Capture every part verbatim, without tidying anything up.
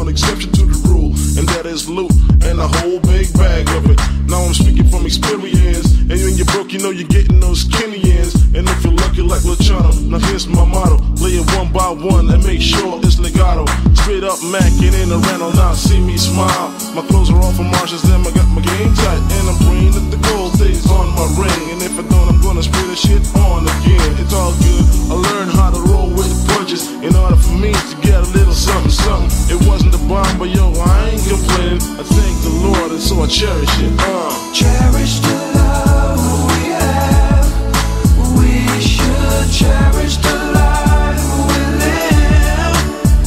one exception to the rule, and that is loot and a whole big bag of it. Now I'm speaking from experience, and when you're broke, you know you're getting those skinny ends. And if you're lucky like Luciano, now here's my motto: lay it one by one and make sure it's legato. Straight up macking in the rental, now see me smile. My clothes are all from Marshalls, then I got my game tight, and I'm praying that the gold stays on my ring. And if I don't, I'm gonna spray the shit on again. It's all good. I learned how to roll with punches in order for me to get a little something, something. It wasn't the bomb, but yo, I ain't complaining. I thank the Lord, and so I cherish it. Uh. Cherish the love we have. We should cherish the life we live.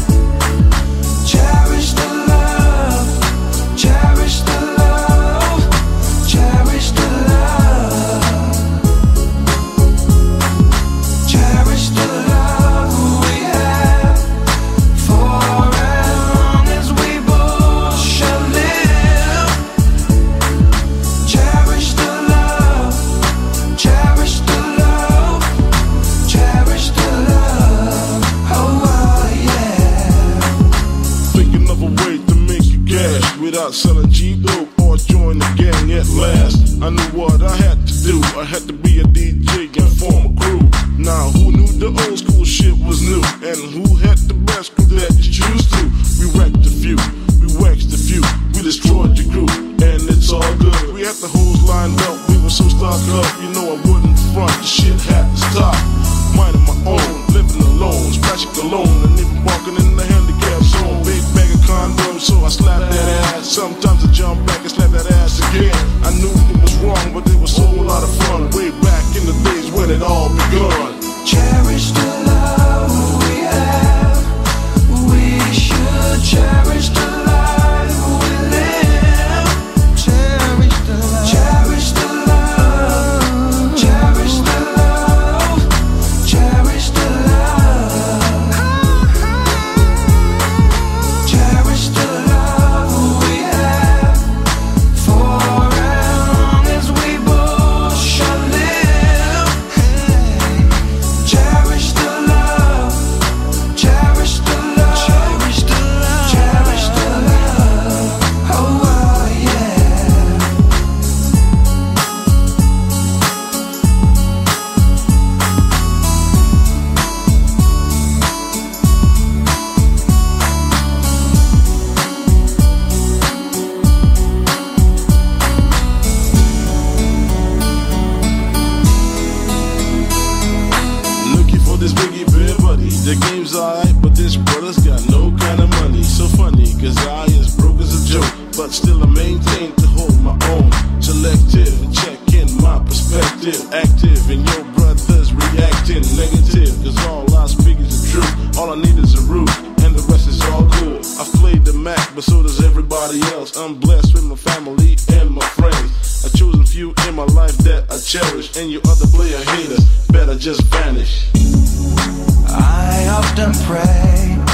Cherish the love. Cherish the love. Cherish the love. Cherish the love we have. For as long as we both shall live. Cherish the love. Cherish the love. Cherish the love. Oh, oh yeah. Thinking of a way to make you cash without selling cheap dope or join the gang at last. I knew what I had to do. I had to be a D J and form a crew. Now who knew the old school shit was new, and who had the best crew that you choose to? We wrecked a few, we waxed a few, we destroyed the crew, and it's all good. We had the hoes lined up, we were so stocked up, you know I wouldn't front. The shit had to stop. Minding my own, living alone, splashing alone, and even walking in the handicap zone. Big bag of condoms, so I slapped that ass. Sometimes I jump back and slap that ass again. I knew it was wrong, but it was so a lot of fun. Way back in the days when it all begun. Cherish the love we have. We should cherish the life we live. Cherish the love. Cherish the love. Cherish the love. Cherish the love. Cherish the love we have. For as long as we both shall live. Cherish the love. Cherish the love. Cherish the love. Cherish the love. Oh, oh yeah. Looking for this biggie bear buddy. The game's alright, but this brother's got no kind of money. So funny, cause I as broke as a joke, but still I maintain to hold my own. Selective, check in my perspective. Active, and your brothers reacting negative, cause all I speak is the truth. All I need is a root, and the rest is all good. I've played the Mac, but so does everybody else. I'm blessed with my family and my friends. I've chosen few in my life that I cherish, and you other player hater better just vanish. I often pray